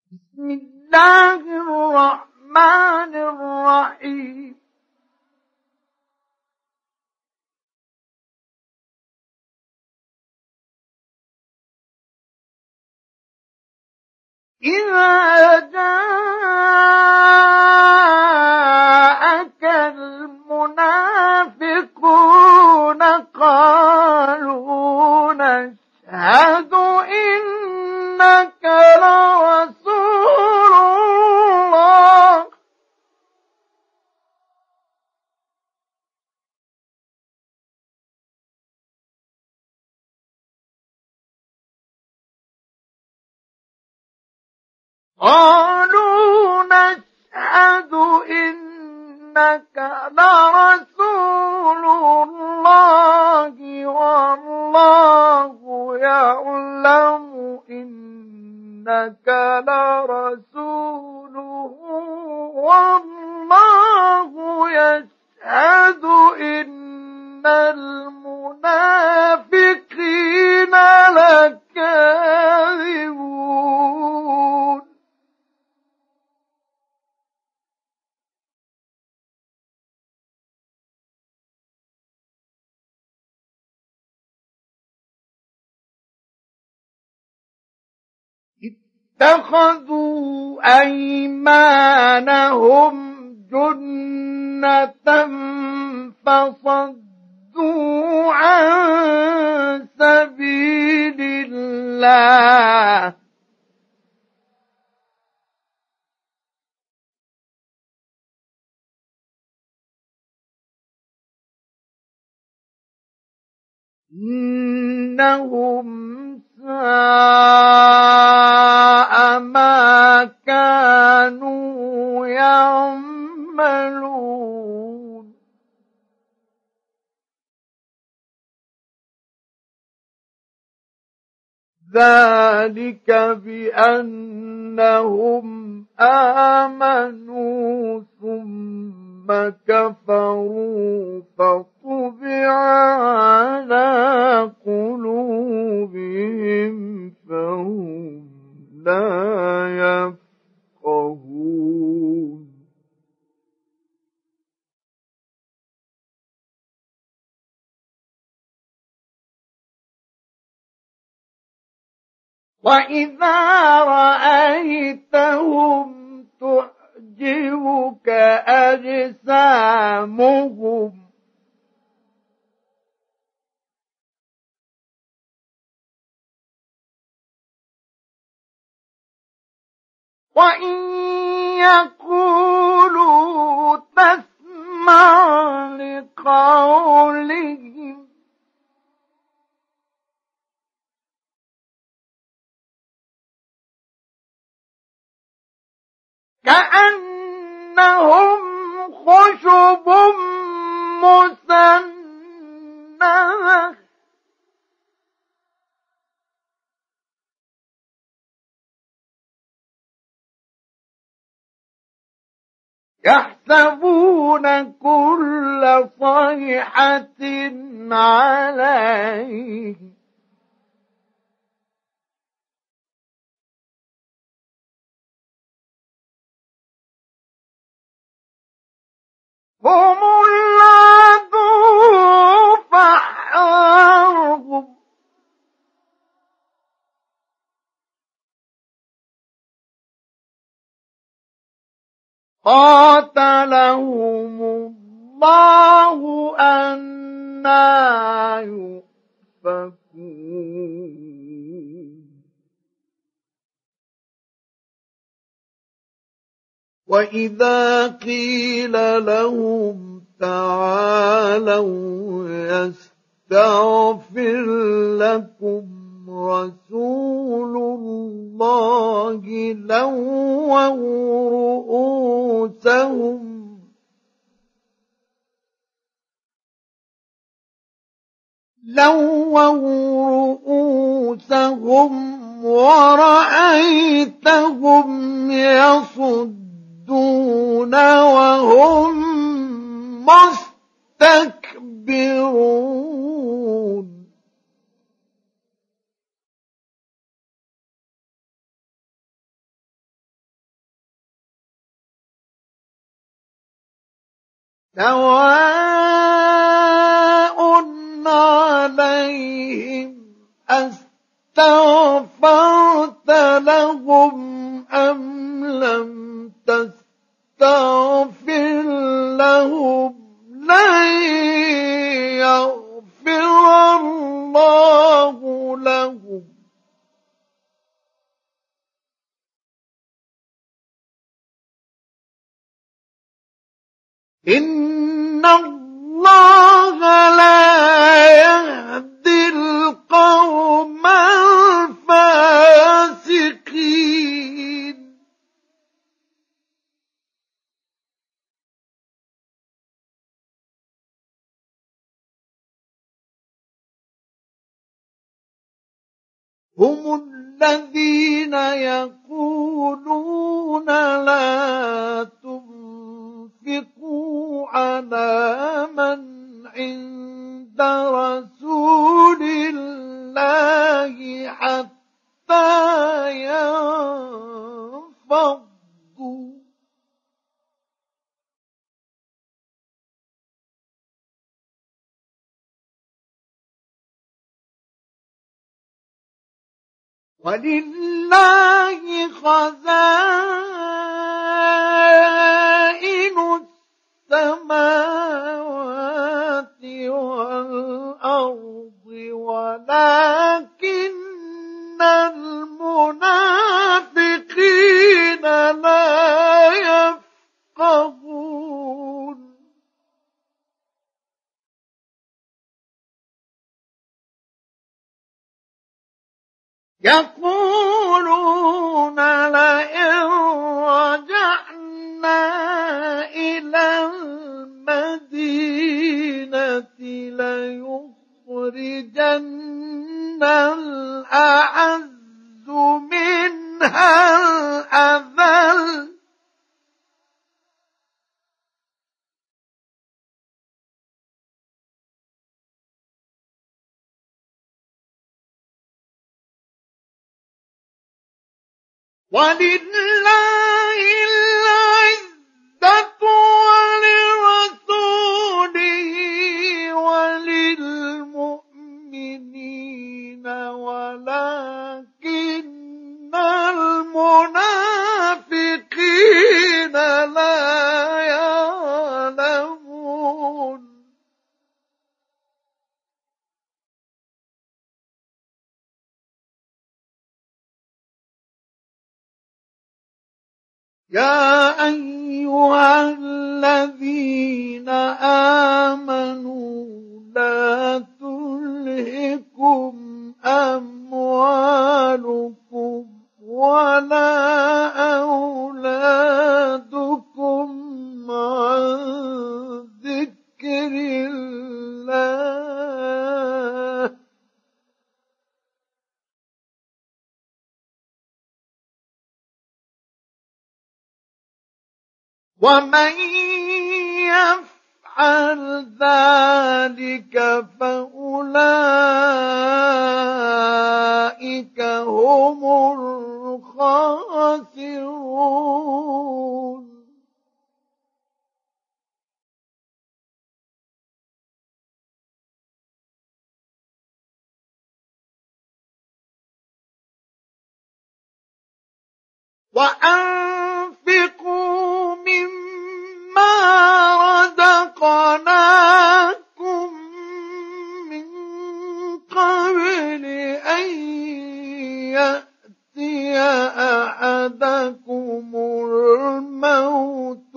بسم الله الرحمن الرحيم. إذا جاءك المنافقون قالوا نشهد إنك لرسول الله قالوا نشهد إنك لرسول الله والله يعلم إنك لرسوله والله يشهد إن المنافقين لكاذبون. اتخذوا أيمانهم جنة فصدوا عن سبيل الله إنهم ساء ما كانوا يعملون. ذلك بأنهم آمنوا ثم كفروا فطبع على قلوبهم فهم لا يفقهون. وإذا رأيتهم تعجبك أجسامهم وإن يقولوا تسمع لقولهم كأنهم خشب مسندة يحسبون كل صيحة عليه هم العدو فاحذرهم قاتلهم الله أنى يؤفكون. وإذا قيل لهم تعالوا يستغفر لكم رسول الله لووا رؤوسهم ورأيتهم يصدون وهم مستكبرون. سواء عليهم أستغفرت لهم أم لم تستغفر لهم لن يغفر الله لهم إن الله لا يهدي القوم الفاسقين هم الذين يقولون لا تنفقوا على من عند رسول الله حتى ينفضوا ولله خزائن السماوات والأرض ولكن المنافقين لا يفقهون يقولون لئن رجعنا إلى المدينة ليخرجن الأعز منها الأذل ولله العزة ولرسوله وللمؤمنين ولكن المنافقين لا يعلمون يا أيها الذين آمنوا لا تلهكم أموالكم ولا أولادكم عن ذكر الله ومن يفعل ذلك فأولئك هم الخاسرون وأنفقوا مما رزقناكم من قبل أن يأتي أحدكم الموت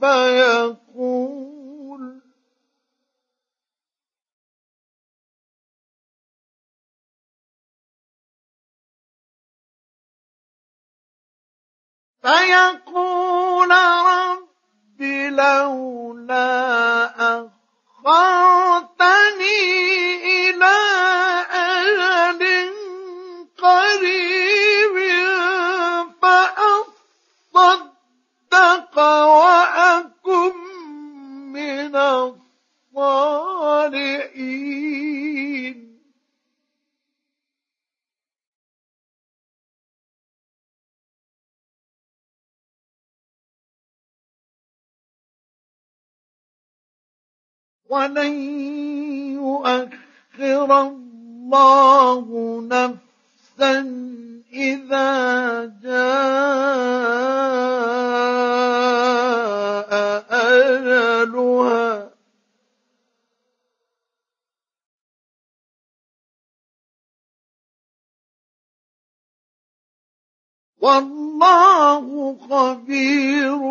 فيقول رب لولا أخرتني إلى أجل قريب فأصدق وأكن من الصالحين ولن يؤخر الله نفسا إذا جاء أجلها والله خبير